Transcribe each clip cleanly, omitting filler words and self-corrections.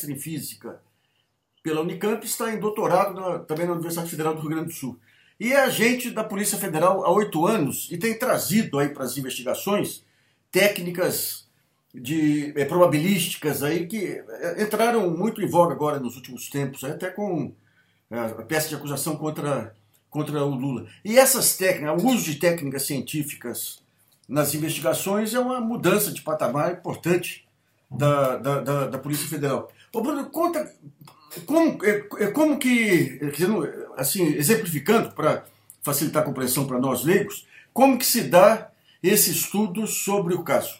mestre em física pela Unicamp, está em doutorado também na Universidade Federal do Rio Grande do Sul. E é agente da Polícia Federal há 8 anos e tem trazido aí para as investigações técnicas probabilísticas aí que entraram muito em voga agora nos últimos tempos, até com a peça de acusação contra o Lula. E essas técnicas, o uso de técnicas científicas nas investigações é uma mudança de patamar importante da Polícia Federal. Ô Bruno, conta como que, assim, exemplificando para facilitar a compreensão para nós leigos, como que se dá esse estudo sobre o caso?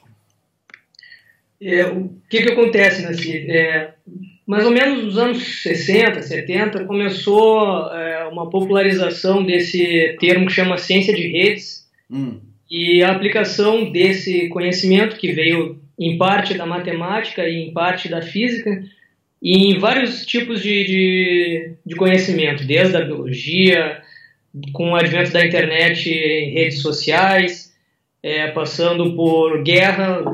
O que acontece, né? Mais ou menos nos anos 60, 70, começou uma popularização desse termo que chama ciência de redes, e a aplicação desse conhecimento, que veio em parte da matemática e em parte da física, e em vários tipos de conhecimento, desde a biologia, com o advento da internet em redes sociais, passando por guerra,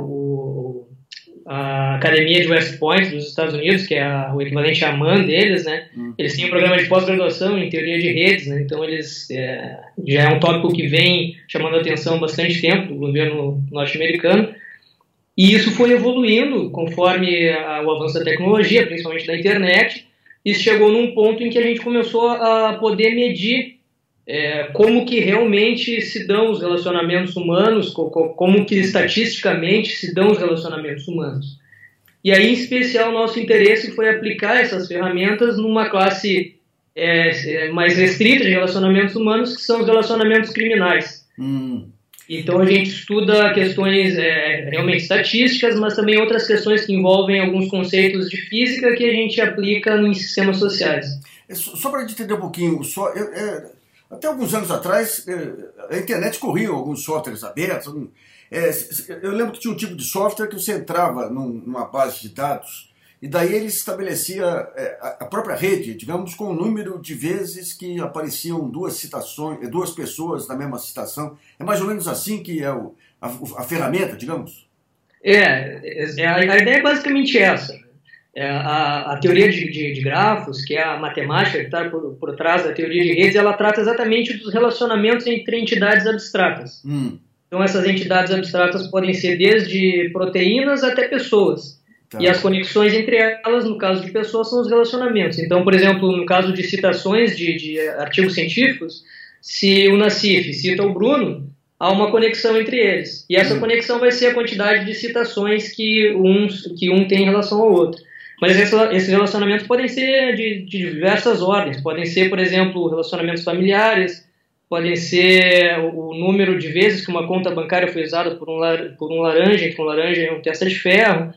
a Academia de West Point dos Estados Unidos, que é o equivalente à MAN deles, né? Eles têm um programa de pós-graduação em teoria de redes, né? Então eles já é um tópico que vem chamando a atenção há bastante tempo do governo norte-americano, e isso foi evoluindo conforme o avanço da tecnologia, principalmente da internet. Isso chegou num ponto em que a gente começou a poder medir como que realmente se dão os relacionamentos humanos, como que estatisticamente se dão os relacionamentos humanos. E aí, em especial, nosso interesse foi aplicar essas ferramentas numa classe mais restrita de relacionamentos humanos, que são os relacionamentos criminais. Então a gente estuda questões realmente estatísticas, mas também outras questões que envolvem alguns conceitos de física que a gente aplica em sistemas sociais. Só para a gente entender um pouquinho, até alguns anos atrás, a internet corria alguns softwares abertos. Eu lembro que tinha um tipo de software que você entrava numa base de dados e daí ele estabelecia a própria rede, digamos, com o número de vezes que apareciam duas pessoas na mesma citação. É mais ou menos assim que é a ferramenta, digamos? A ideia é basicamente essa. A teoria de grafos, que é a matemática que está por trás da teoria de redes, ela trata exatamente dos relacionamentos entre entidades abstratas. Então essas entidades abstratas podem ser desde proteínas até pessoas. Tá. E as conexões entre elas, no caso de pessoas, são os relacionamentos. Então, por exemplo, no caso de citações de artigos científicos, se o Nassif cita o Bruno, há uma conexão entre eles. E essa conexão vai ser a quantidade de citações que um tem em relação ao outro. Mas esses relacionamentos podem ser de diversas ordens. Podem ser, por exemplo, relacionamentos familiares, podem ser o número de vezes que uma conta bancária foi usada por um laranja, que um laranja é um testa de ferro.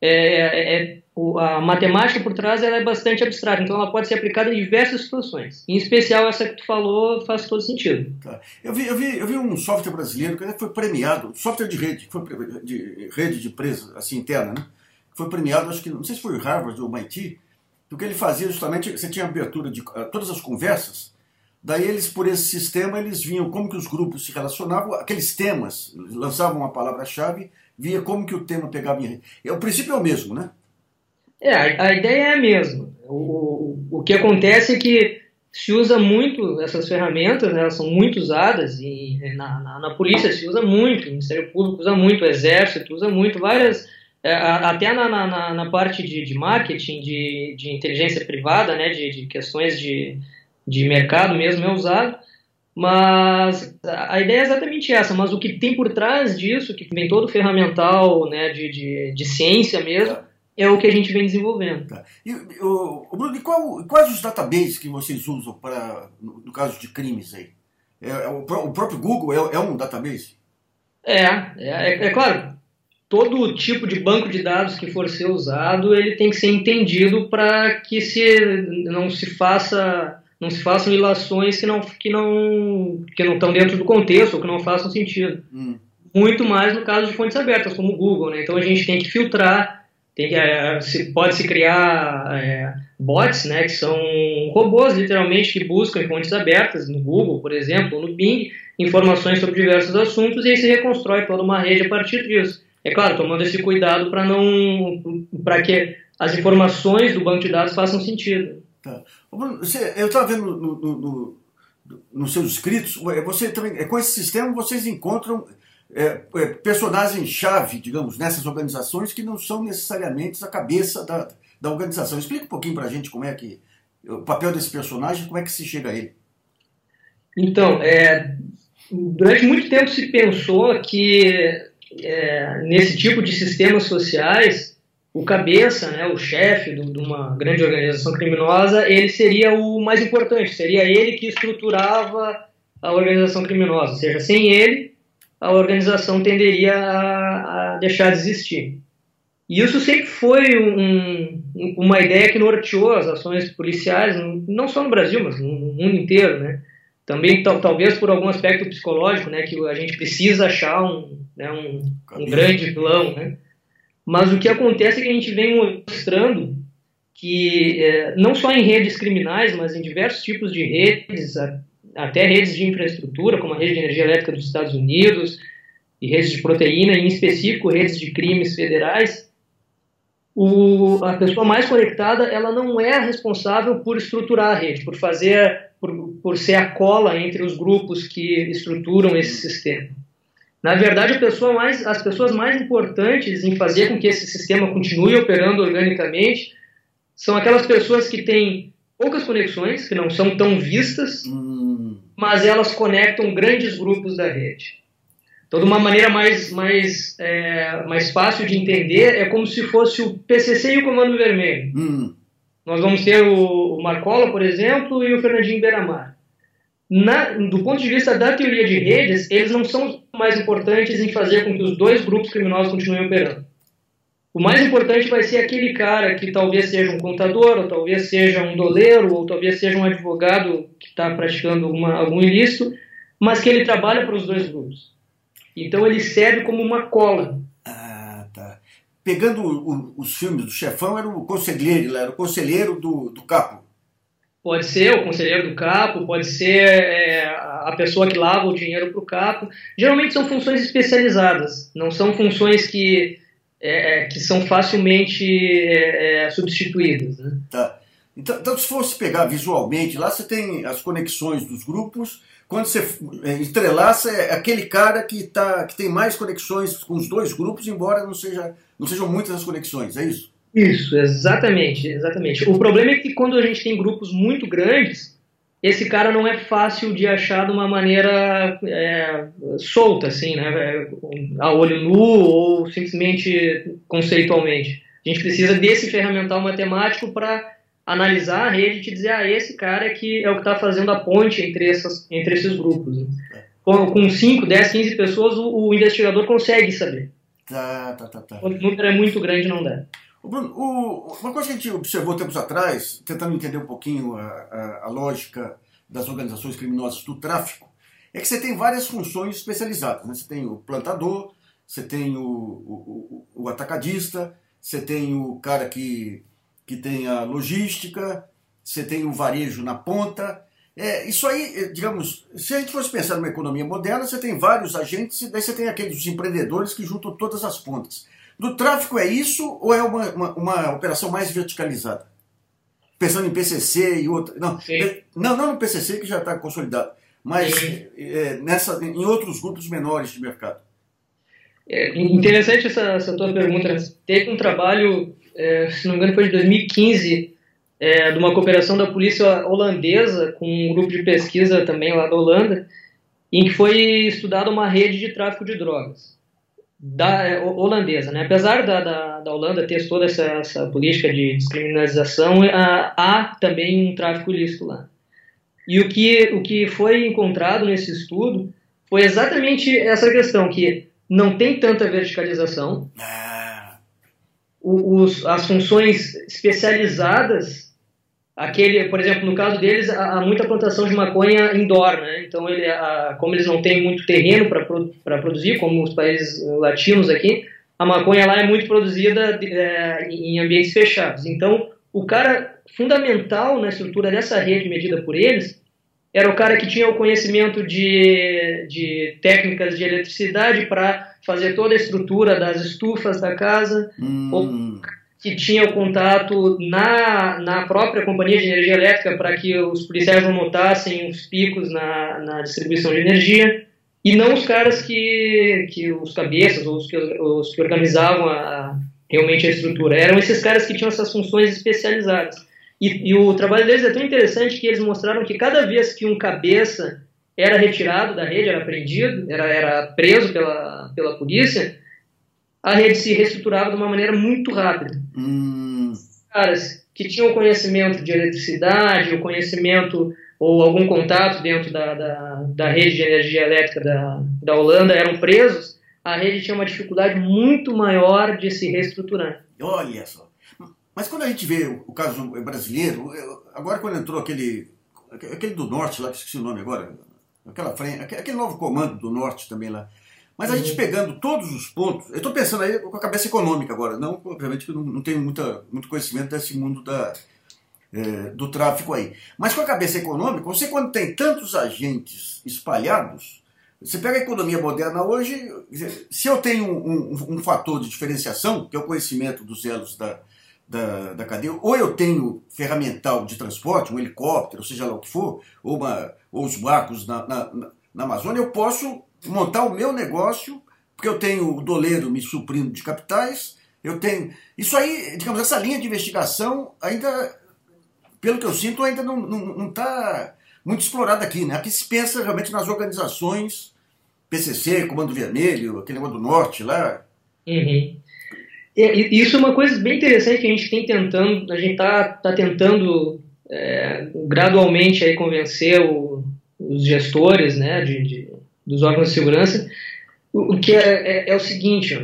A matemática por trás ela é bastante abstrata, então ela pode ser aplicada em diversas situações. Em especial essa que tu falou faz todo sentido. Tá. Eu vi um software brasileiro que foi premiado, software de rede, de empresa assim, interna, né? Foi premiado, acho que, não sei se foi o Harvard ou o MIT, porque ele fazia justamente, você tinha abertura de todas as conversas, daí eles, por esse sistema, eles viam como que os grupos se relacionavam, aqueles temas, lançavam uma palavra-chave, via como que o tema pegava em rede. O princípio é o mesmo, né? A ideia é a mesma. O que acontece é que se usa muito essas ferramentas, né, elas são muito usadas, e na polícia se usa muito, o Ministério Público usa muito, o Exército usa muito, várias... até na parte de marketing, de inteligência privada, né, de questões de mercado mesmo é usado, mas a ideia é exatamente essa. Mas o que tem por trás disso, que vem todo ferramental, né, de ciência mesmo, é o que a gente vem desenvolvendo. Tá. Bruno, quais os databases que vocês usam no caso de crimes aí? O próprio Google é um database? É claro. Todo tipo de banco de dados que for ser usado, ele tem que ser entendido para que não se façam ilações que não estão dentro do contexto ou que não façam sentido. Muito mais no caso de fontes abertas, como o Google, né? Então a gente tem que filtrar, pode-se criar bots, né, que são robôs, literalmente, que buscam em fontes abertas, no Google, por exemplo, ou no Bing, informações sobre diversos assuntos, e aí se reconstrói toda uma rede a partir disso. É claro, tomando esse cuidado para que as informações do banco de dados façam sentido. Tá. Bruno, eu estava vendo nos seus escritos, você também, com esse sistema vocês encontram personagens-chave, digamos, nessas organizações que não são necessariamente a cabeça da organização. Explica um pouquinho para a gente como é que o papel desse personagem, como é que se chega a ele. Então, durante muito tempo se pensou que nesse tipo de sistemas sociais, o cabeça, né, o chefe de uma grande organização criminosa, ele seria o mais importante, seria ele que estruturava a organização criminosa, ou seja, sem ele, a organização tenderia a deixar de existir. E isso sempre foi uma ideia que norteou as ações policiais, não só no Brasil, mas no mundo inteiro, né? Também, talvez por algum aspecto psicológico, né, que a gente precisa achar um grande vilão, né? Mas o que acontece é que a gente vem mostrando que, não só em redes criminais, mas em diversos tipos de redes, até redes de infraestrutura, como a rede de energia elétrica dos Estados Unidos, e redes de proteína, e em específico redes de crimes federais, a pessoa mais conectada, ela não é a responsável por estruturar a rede, por ser a cola entre os grupos que estruturam esse sistema. Na verdade, as pessoas mais importantes em fazer com que esse sistema continue operando organicamente são aquelas pessoas que têm poucas conexões, que não são tão vistas, mas elas conectam grandes grupos da rede. Então, de uma maneira mais fácil de entender, é como se fosse o PCC e o Comando Vermelho. Nós vamos ter o Marcola, por exemplo, e o Fernandinho Beiramar. Do ponto de vista da teoria de redes, eles não são mais importantes em fazer com que os dois grupos criminosos continuem operando. O mais importante vai ser aquele cara que talvez seja um contador, ou talvez seja um doleiro, ou talvez seja um advogado que está praticando algum ilícito, mas que ele trabalha para os dois grupos. Então ele serve como uma cola. Ah, tá. Pegando os filmes do Chefão, era o conselheiro, era o conselheiro do capo. Pode ser o conselheiro do capo, pode ser a pessoa que lava o dinheiro para o capo. Geralmente são funções especializadas, não são funções que são facilmente substituídas. Né? Tá. Então, se fosse pegar visualmente, lá você tem as conexões dos grupos. Quando você entrelaça, é aquele cara que tem mais conexões com os dois grupos, embora não sejam muitas as conexões, é isso? Isso, exatamente. O problema é que quando a gente tem grupos muito grandes, esse cara não é fácil de achar de uma maneira solta, assim, né, a olho nu ou simplesmente conceitualmente. A gente precisa desse ferramental matemático para analisar a rede e te dizer, esse cara que é o que está fazendo a ponte entre esses grupos. Né? Com 5, 10, 15 pessoas, o investigador consegue saber. Tá. Quando o número é muito grande, não dá. Bruno, uma coisa que a gente observou tempos atrás, tentando entender um pouquinho a lógica das organizações criminosas do tráfico, é que você tem várias funções especializadas. Né? Você tem o plantador, você tem o atacadista, você tem o cara que tem a logística, você tem o varejo na ponta. Isso aí, digamos, se a gente fosse pensar numa economia moderna, você tem vários agentes e daí você tem aqueles empreendedores que juntam todas as pontas. Do tráfico é isso ou é uma operação mais verticalizada? Pensando em PCC e outra... Não no PCC que já está consolidado, mas em outros grupos menores de mercado. Interessante essa tua pergunta. Teve um trabalho, se não me engano foi de 2015, de uma cooperação da polícia holandesa com um grupo de pesquisa também lá da Holanda, em que foi estudada uma rede de tráfico de drogas holandesa, né? Apesar da Holanda ter toda essa política de descriminalização, há também um tráfico ilícito lá. E o que foi encontrado nesse estudo foi exatamente essa questão, que não tem tanta verticalização, as funções especializadas, por exemplo, no caso deles, há muita plantação de maconha indoor, né? Então, como eles não têm muito terreno para produzir, como os países latinos aqui, a maconha lá é muito produzida em ambientes fechados. Então, o cara fundamental na estrutura dessa rede medida por eles era o cara que tinha o conhecimento de técnicas de eletricidade para fazer toda a estrutura das estufas da casa, ou que tinha o contato na própria companhia de energia elétrica para que os policiais não notassem os picos na distribuição de energia, e não os caras que os cabeças, ou os que organizavam realmente a estrutura. Eram esses caras que tinham essas funções especializadas. E o trabalho deles é tão interessante que eles mostraram que cada vez que um cabeça era retirado da rede, era prendido, era preso pela polícia, a rede se reestruturava de uma maneira muito rápida. Caras que tinham conhecimento de eletricidade, o conhecimento ou algum contato dentro da rede de energia elétrica da Holanda eram presos, a rede tinha uma dificuldade muito maior de se reestruturar. Olha só. Mas quando a gente vê o caso brasileiro, agora quando entrou aquele do Norte lá, que esqueci o nome agora, aquele novo comando do Norte também lá, mas a gente pegando todos os pontos, eu estou pensando aí com a cabeça econômica agora, não, obviamente que eu não tenho muito conhecimento desse mundo do tráfico aí, mas com a cabeça econômica, você quando tem tantos agentes espalhados, você pega a economia moderna hoje, se eu tenho um fator de diferenciação, que é o conhecimento dos elos da cadeia, ou eu tenho ferramental de transporte, um helicóptero, seja lá o que for, ou os barcos na Amazônia, eu posso montar o meu negócio, porque eu tenho o doleiro me suprindo de capitais, eu tenho... Isso aí, digamos, essa linha de investigação ainda, pelo que eu sinto, ainda não está muito explorada aqui, né? Aqui se pensa realmente nas organizações, PCC, Comando Vermelho, aquele negócio do Norte lá. Uhum. Isso é uma coisa bem interessante que a gente está tentando gradualmente aí convencer os gestores, né, dos órgãos de segurança, o que é o seguinte,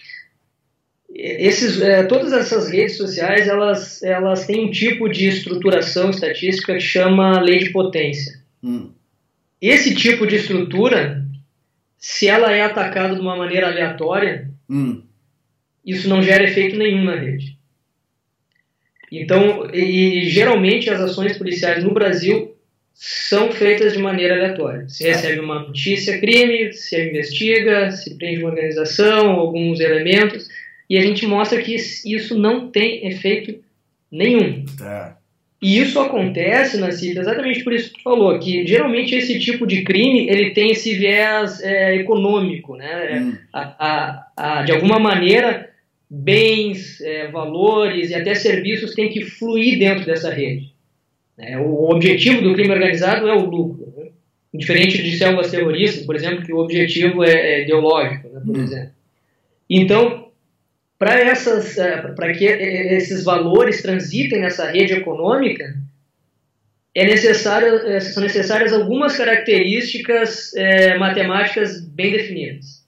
todas essas redes sociais elas têm um tipo de estruturação estatística que chama lei de potência. Esse tipo de estrutura, se ela é atacada de uma maneira aleatória, isso não gera efeito nenhum na rede. Então, geralmente as ações policiais no Brasil são feitas de maneira aleatória. Se recebe uma notícia, crime, se investiga, se prende uma organização, alguns elementos, e a gente mostra que isso não tem efeito nenhum. E isso acontece, Nassif, exatamente por isso que tu falou, que geralmente esse tipo de crime ele tem esse viés econômico, né? De alguma maneira, bens, valores e até serviços têm que fluir dentro dessa rede. O objetivo do crime organizado é o lucro, né? Diferente de células terroristas, por exemplo, que o objetivo é ideológico, né, por exemplo. Então, para que esses valores transitem nessa rede econômica, são necessárias algumas características matemáticas bem definidas.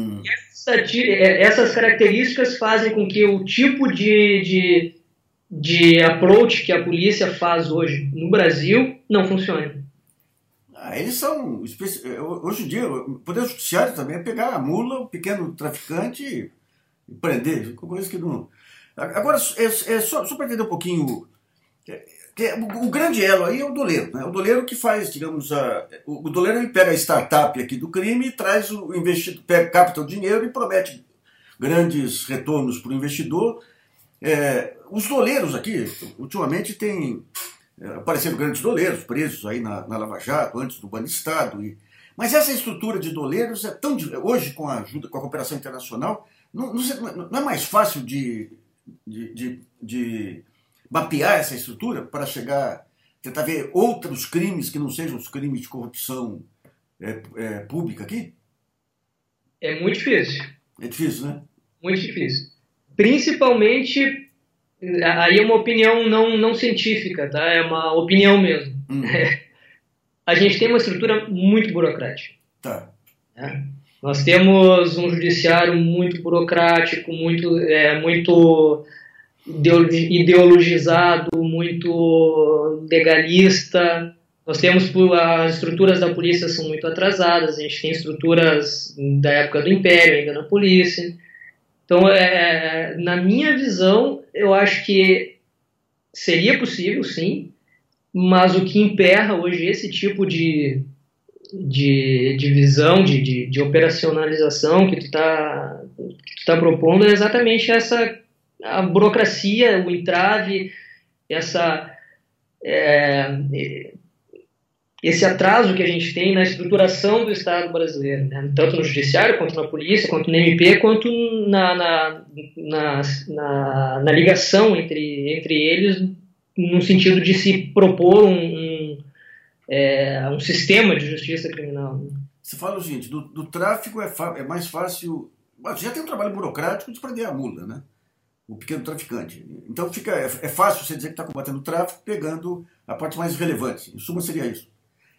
Essas características fazem com que o tipo de approach que a polícia faz hoje no Brasil não funcione. Eles são... Hoje em dia, o Poder Judiciário também é pegar a mula, o pequeno traficante e prender. Coisa que não... Agora, só para entender um pouquinho... O grande elo aí é o doleiro, né? O doleiro que faz, digamos, o doleiro ele pega a startup aqui do crime e traz o investidor, capta o dinheiro e promete grandes retornos para o investidor. Os doleiros aqui, ultimamente, tem aparecendo grandes doleiros presos aí na Lava Jato, antes do Banestado. Mas essa estrutura de doleiros é tão... Hoje, com a cooperação internacional, não é mais fácil de mapear essa estrutura para tentar ver outros crimes que não sejam os crimes de corrupção pública aqui? É muito difícil. É difícil, né? Muito difícil. Principalmente, aí é uma opinião não científica, tá? É uma opinião mesmo. A gente tem uma estrutura muito burocrática. Tá. Nós temos um judiciário muito burocrático, muito ideologizado, muito legalista. Nós temos as estruturas da polícia são muito atrasadas, a gente tem estruturas da época do Império ainda na polícia. Então, na minha visão, eu acho que seria possível, sim, mas o que emperra hoje esse tipo de visão, de operacionalização que tu tá propondo é exatamente a burocracia, o entrave, esse atraso que a gente tem na estruturação do Estado brasileiro, né? Tanto no judiciário, quanto na polícia, quanto no MP, quanto na ligação entre eles, no sentido de se propor um sistema de justiça criminal. Você fala o seguinte, do tráfico é mais fácil... Já tem um trabalho burocrático de prender a mula, né? O pequeno traficante. Então é fácil você dizer que está combatendo o tráfico pegando a parte mais relevante. Em suma, seria isso.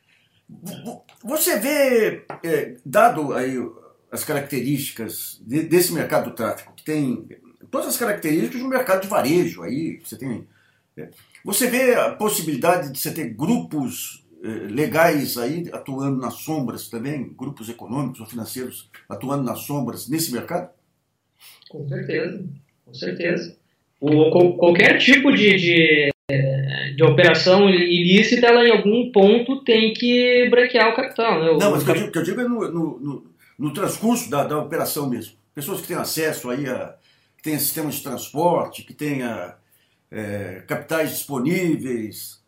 Você vê, dado aí as características desse mercado do tráfico, que tem todas as características do mercado de varejo, aí você tem... Você vê a possibilidade de você ter grupos legais aí atuando nas sombras também, grupos econômicos ou financeiros atuando nas sombras nesse mercado? Com certeza, com certeza. Qualquer tipo de operação ilícita, ela em algum ponto tem que branquear o capital. Né? Não, mas o que eu digo é no transcurso da operação mesmo. Pessoas que têm acesso aí que tenham sistemas de transporte, que tenham capitais disponíveis.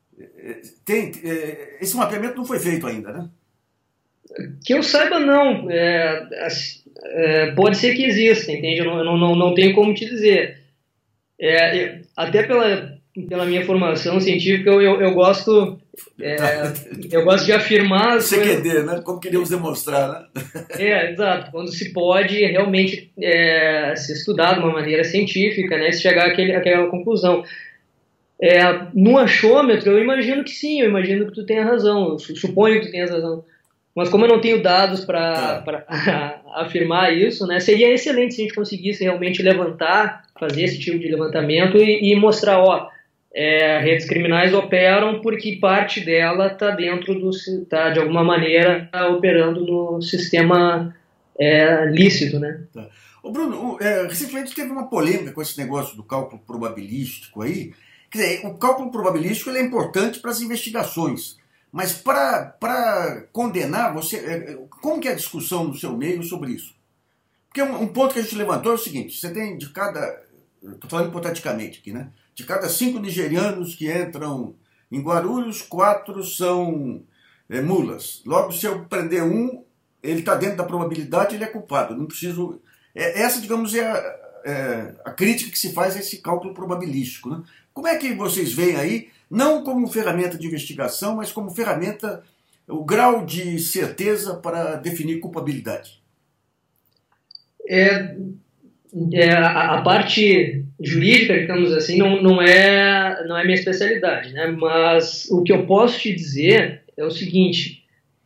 Esse mapeamento não foi feito ainda, né? Que eu saiba, não. Pode ser que exista, entende? Eu não tenho como te dizer. Até pela minha formação científica, eu gosto de afirmar... CQD, né? Como queríamos demonstrar, né? Exato. Quando se pode realmente se estudar de uma maneira científica, né? Se chegar àquela conclusão. No achômetro, eu imagino que sim, eu imagino que tu tenha razão, eu suponho que tu tenhas razão. Mas como eu não tenho dados para afirmar isso, né, seria excelente se a gente conseguisse realmente fazer esse tipo de levantamento e mostrar, redes criminais operam porque parte dela está de alguma maneira operando no sistema lícito, né? Tá. Ô Bruno, recentemente teve uma polêmica com esse negócio do cálculo probabilístico aí. Quer dizer, o cálculo probabilístico ele é importante para as investigações, mas para condenar, como que é a discussão no seu meio sobre isso? Porque um ponto que a gente levantou é o seguinte, você tem estou falando hipoteticamente aqui, né? De cada 5 nigerianos que entram em Guarulhos, 4 são mulas. Logo, se eu prender um, ele está dentro da probabilidade, ele é culpado. Não preciso... Essa, digamos, a crítica que se faz a esse cálculo probabilístico, né? Como é que vocês veem aí, não como ferramenta de investigação, mas como ferramenta, o grau de certeza para definir culpabilidade? A parte jurídica, digamos assim, não é minha especialidade, né? Mas o que eu posso te dizer é o seguinte,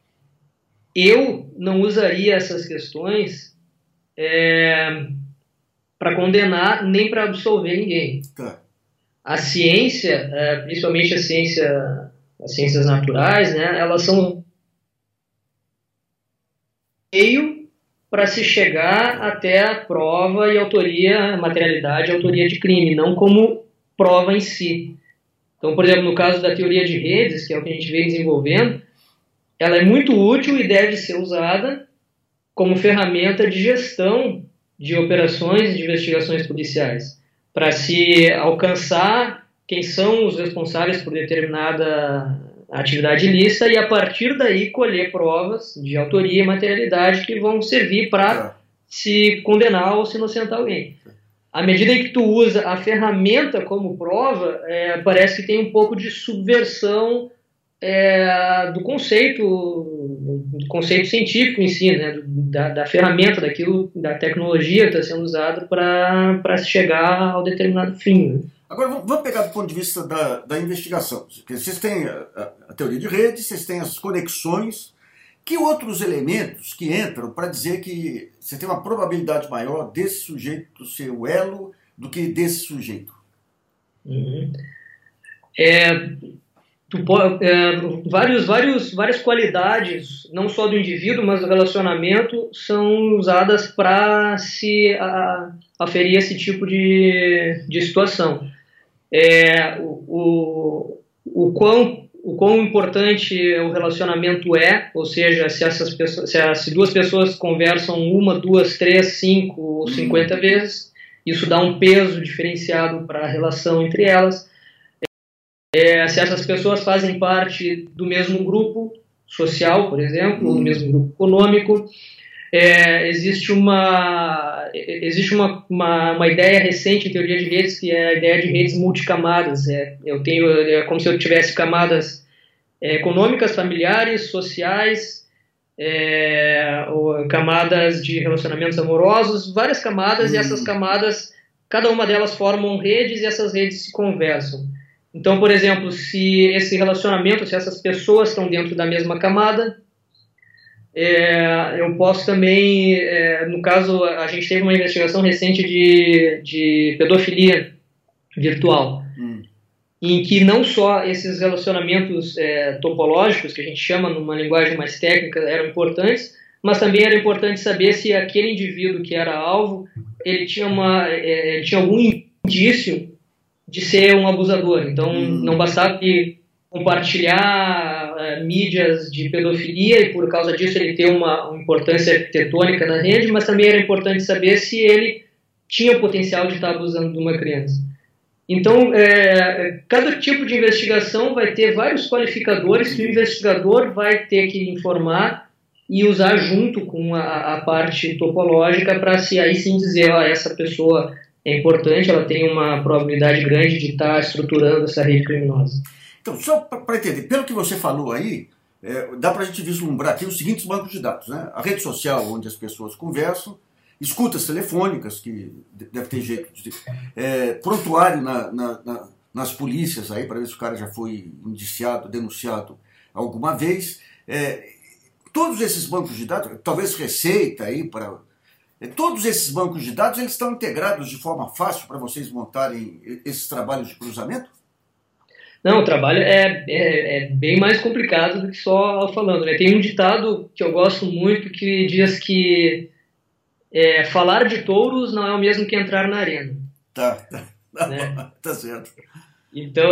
eu não usaria essas questões para condenar nem para absolver ninguém. Tá. A ciência, principalmente as ciências naturais, né, elas são meio para se chegar até a prova e autoria, materialidade e autoria de crime, não como prova em si. Então, por exemplo, no caso da teoria de redes, que é o que a gente vem desenvolvendo, ela é muito útil e deve ser usada como ferramenta de gestão de operações e de investigações policiais, para se alcançar quem são os responsáveis por determinada atividade ilícita e, a partir daí, colher provas de autoria e materialidade que vão servir para se condenar ou se inocentar alguém. À medida em que tu usa a ferramenta como prova, parece que tem um pouco de subversão do conceito científico em si, né? da ferramenta, da tecnologia que está sendo usada para se chegar ao determinado fim. Né? Agora, vamos pegar do ponto de vista da investigação. Vocês têm a teoria de redes, vocês têm as conexões. Que outros elementos que entram para dizer que você tem uma probabilidade maior desse sujeito ser o elo do que desse sujeito? Uhum. Várias qualidades, não só do indivíduo, mas do relacionamento, são usadas para se aferir esse tipo de situação. O quão importante o relacionamento ou seja, se duas pessoas conversam 1, 2, 3, 5 ou 50 vezes, isso dá um peso diferenciado para a relação entre elas. Se essas pessoas fazem parte do mesmo grupo social, por exemplo, ou do mesmo grupo econômico, existe uma ideia recente em teoria de redes, que é a ideia de redes multicamadas. É como se eu tivesse camadas econômicas, familiares, sociais, ou camadas de relacionamentos amorosos, várias camadas, e essas camadas, cada uma delas formam redes, e essas redes se conversam. Então, por exemplo, se esse relacionamento, se essas pessoas estão dentro da mesma camada, eu posso também, no caso, a gente teve uma investigação recente de pedofilia virtual, em que não só esses relacionamentos topológicos, que a gente chama numa linguagem mais técnica, eram importantes, mas também era importante saber se aquele indivíduo que era alvo, ele tinha algum indício de ser um abusador. Então, não bastava compartilhar mídias de pedofilia e, por causa disso, ele ter uma importância arquitetônica na rede, mas também era importante saber se ele tinha o potencial de estar abusando de uma criança. Então, cada tipo de investigação vai ter vários qualificadores que o investigador vai ter que informar e usar junto com a parte topológica para aí sim dizer, essa pessoa é importante, ela tem uma probabilidade grande de estar estruturando essa rede criminosa. Então, só para entender, pelo que você falou aí, dá para a gente vislumbrar aqui os seguintes bancos de dados, né? A rede social onde as pessoas conversam, escutas telefônicas, que deve ter jeito de... prontuário nas polícias aí, para ver se o cara já foi indiciado, denunciado alguma vez. Todos esses bancos de dados, talvez Receita aí para... todos esses bancos de dados, eles estão integrados de forma fácil para vocês montarem esses trabalhos de cruzamento? Não, o trabalho é bem mais complicado do que só falando, né? Tem um ditado que eu gosto muito que diz que falar de touros não é o mesmo que entrar na arena. Tá, né? Tá certo. Então,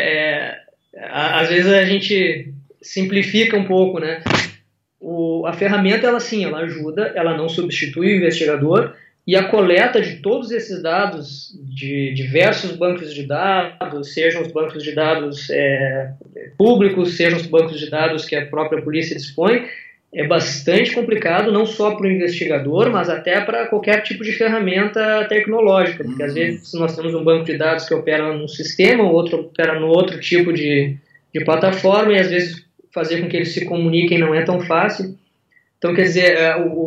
às vezes a gente simplifica um pouco, né? A ferramenta, ela ajuda, ela não substitui o investigador, e a coleta de todos esses dados de diversos bancos de dados, sejam os bancos de dados públicos, sejam os bancos de dados que a própria polícia dispõe, é bastante complicado, não só para o investigador, mas até para qualquer tipo de ferramenta tecnológica, porque às vezes nós temos um banco de dados que opera num sistema, o outro opera no outro tipo de plataforma, e às vezes fazer com que eles se comuniquem não é tão fácil. Então, quer dizer,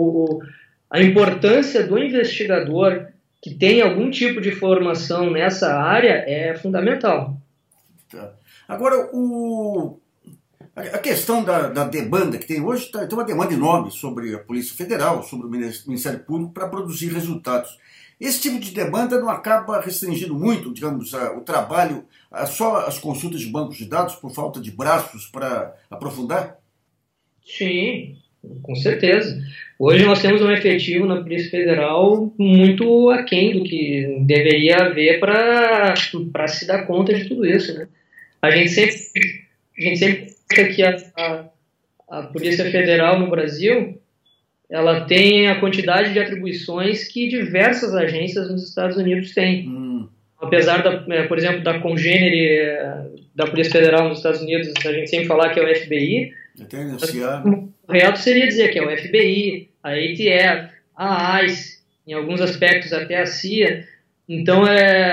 a importância do investigador que tem algum tipo de formação nessa área é fundamental. Tá. Agora, a questão da demanda que tem hoje, tem uma demanda enorme sobre a Polícia Federal, sobre o Ministério Público para produzir resultados. Esse tipo de demanda não acaba restringindo muito, digamos, o trabalho, só as consultas de bancos de dados por falta de braços para aprofundar? Sim, com certeza. Hoje nós temos um efetivo na Polícia Federal muito aquém do que deveria haver para se dar conta de tudo isso, né? A gente sempre pensa que a Polícia Federal no Brasil, ela tem a quantidade de atribuições que diversas agências nos Estados Unidos têm. Apesar, por exemplo, da congênere da Polícia Federal nos Estados Unidos, a gente sempre falar que é o FBI, o correto seria dizer que é o FBI, a ATF, a ICE, em alguns aspectos até a CIA. Então,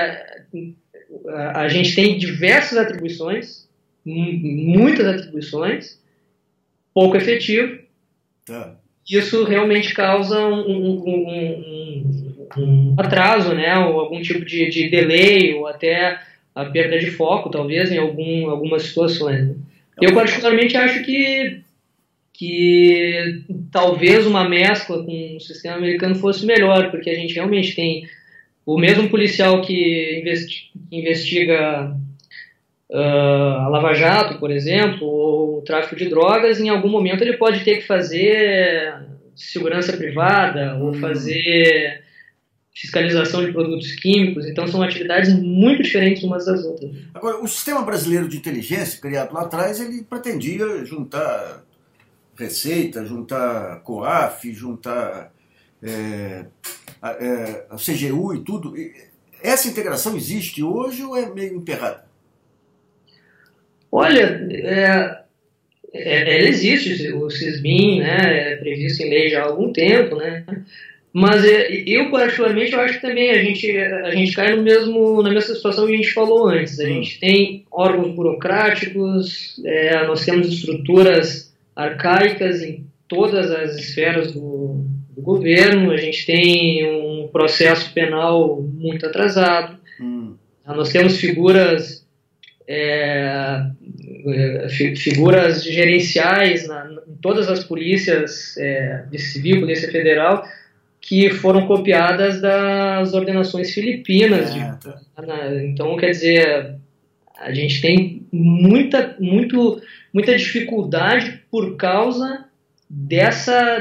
a gente tem diversas atribuições, muitas atribuições, pouco efetivo. Tá. Isso realmente causa um atraso, né? Ou algum tipo de delay, ou até a perda de foco, talvez, em algumas situações. Eu particularmente acho que talvez uma mescla com o sistema americano fosse melhor, porque a gente realmente tem o mesmo policial que investiga a Lava Jato, por exemplo, ou o tráfico de drogas, em algum momento ele pode ter que fazer segurança privada ou fazer fiscalização de produtos químicos. Então são atividades muito diferentes umas das outras. Agora, o sistema brasileiro de inteligência, criado lá atrás, ele pretendia juntar Receita, juntar COAF, juntar a CGU e tudo. Essa integração existe hoje ou é meio emperrada? Olha, ela existe, o SISBIN, né, é previsto em lei já há algum tempo, né, mas eu particularmente eu acho que também a gente cai na mesma situação que a gente falou antes. A gente tem órgãos burocráticos, nós temos estruturas arcaicas em todas as esferas do governo, a gente tem um processo penal muito atrasado, nós temos figuras gerenciais em todas as polícias de civil, Polícia Federal, que foram copiadas das ordenações filipinas. Então, quer dizer, a gente tem muita dificuldade por causa dessa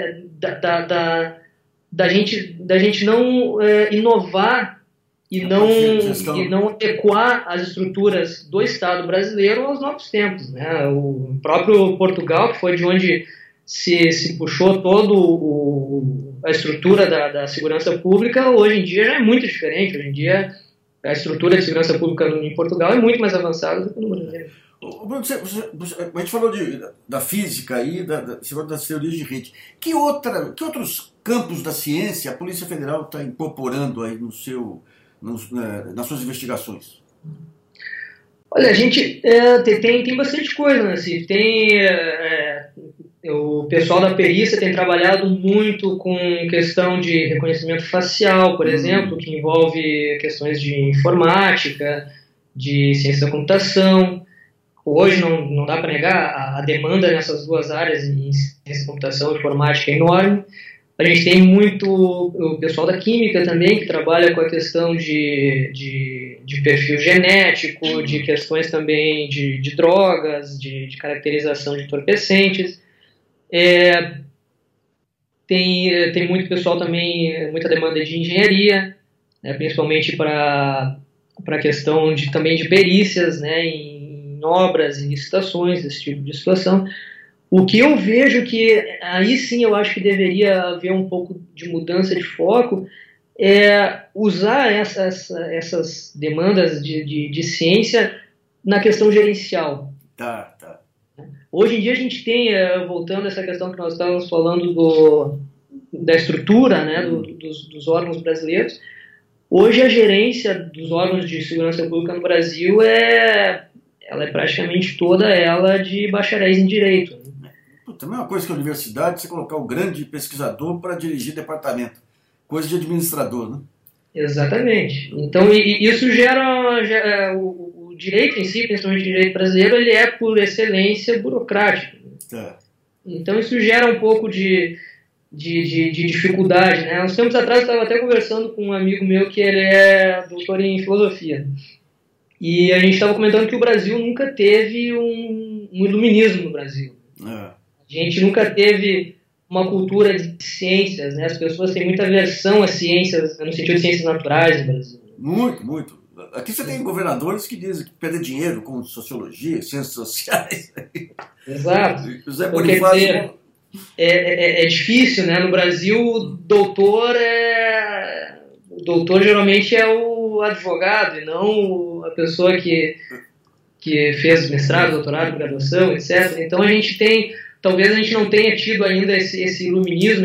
da gente não inovar e não adequar as estruturas do Estado brasileiro aos novos tempos, né? O próprio Portugal, que foi de onde se puxou a estrutura da segurança pública, hoje em dia já é muito diferente. Hoje em dia a estrutura de segurança pública em Portugal é muito mais avançada do que no Brasil. Bruno, a gente falou da física e das teorias de rede. Que outros campos da ciência a Polícia Federal está incorporando aí nas suas investigações? Olha, a gente tem bastante coisa, né? Assim, o pessoal da perícia tem trabalhado muito com questão de reconhecimento facial, por exemplo, que envolve questões de informática, de ciência da computação. Hoje não dá para negar, a demanda nessas duas áreas, em ciência da computação e informática, é enorme. A gente tem muito o pessoal da química também, que trabalha com a questão de perfil genético, de questões também de drogas, de caracterização de entorpecentes. Tem muito pessoal também, muita demanda de engenharia, né, principalmente para a questão também de perícias, né, em obras, em licitações, esse tipo de situação. O que eu vejo que, aí sim eu acho que deveria haver um pouco de mudança de foco, é usar essas demandas de ciência na questão gerencial. Tá. Hoje em dia a gente tem, voltando a essa questão que nós estávamos falando da estrutura, né, dos órgãos brasileiros, hoje a gerência dos órgãos de segurança pública no Brasil ela é praticamente toda ela de bacharéis em direito. Também é uma coisa que a universidade, você colocar o grande pesquisador para dirigir departamento, coisa de administrador, né? Exatamente. Então, isso gera o direito em si, principalmente o direito brasileiro, ele é por excelência burocrático. Então, isso gera um pouco de dificuldade, né? Uns tempos atrás eu estava até conversando com um amigo meu que ele é doutor em filosofia. E a gente estava comentando que o Brasil nunca teve um iluminismo no Brasil. A gente nunca teve uma cultura de ciências, né? As pessoas têm muita aversão às ciências, no sentido de ciências naturais no Brasil. Muito. Aqui você tem governadores que dizem que perder dinheiro com sociologia, ciências sociais. Exato. José Bonifácio... É difícil, né? No Brasil, o doutor geralmente é o advogado e não a pessoa que fez mestrado, doutorado, graduação, etc. Então talvez a gente não tenha tido ainda esse iluminismo,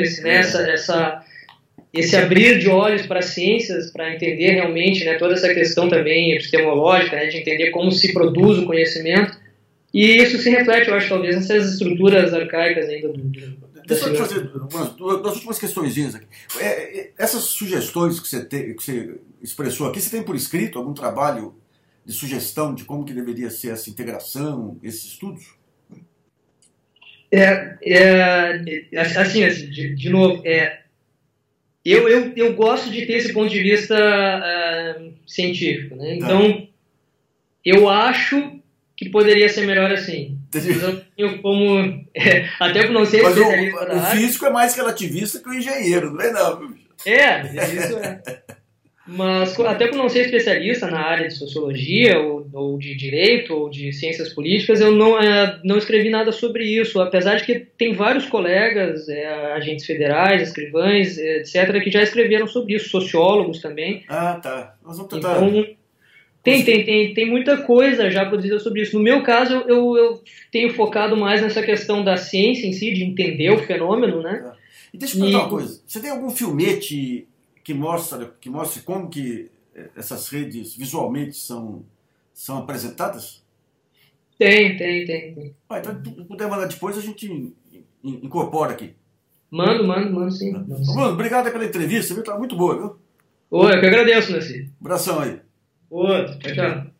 esse abrir de olhos para as ciências, para entender realmente, né, toda essa questão também epistemológica, né, de entender como se produz o conhecimento. E isso se reflete, eu acho, talvez, nessas estruturas arcaicas ainda Deixa eu te fazer duas últimas questõezinhas aqui. Essas sugestões que você expressou aqui, você tem por escrito algum trabalho de sugestão de como que deveria ser essa integração, esses estudos? Assim, de novo, eu gosto de ter esse ponto de vista científico, né? Então, eu acho que poderia ser melhor assim. Eu como, até por não ser especialista da área. O físico é mais relativista que o engenheiro, não é não? Isso é. Mas até por não ser especialista na área de sociologia, ou de direito, ou de ciências políticas, eu não escrevi nada sobre isso, apesar de que tem vários colegas, agentes federais, escrivães, etc., que já escreveram sobre isso, sociólogos também. Ah, tá. Nós vamos tentar... Então, tem muita coisa já produzida sobre isso. No meu caso, eu tenho focado mais nessa questão da ciência em si, de entender o fenômeno, né? Tá. E deixa eu perguntar uma coisa. Você tem algum filmete que mostre como que essas redes visualmente são apresentadas? Tem. Então, se puder mandar depois, a gente incorpora aqui. Mando sim. Bruno, obrigado pela entrevista, viu? Tá muito boa, viu? Oi, eu que agradeço, Nasci. Abração aí. Outro, tchau.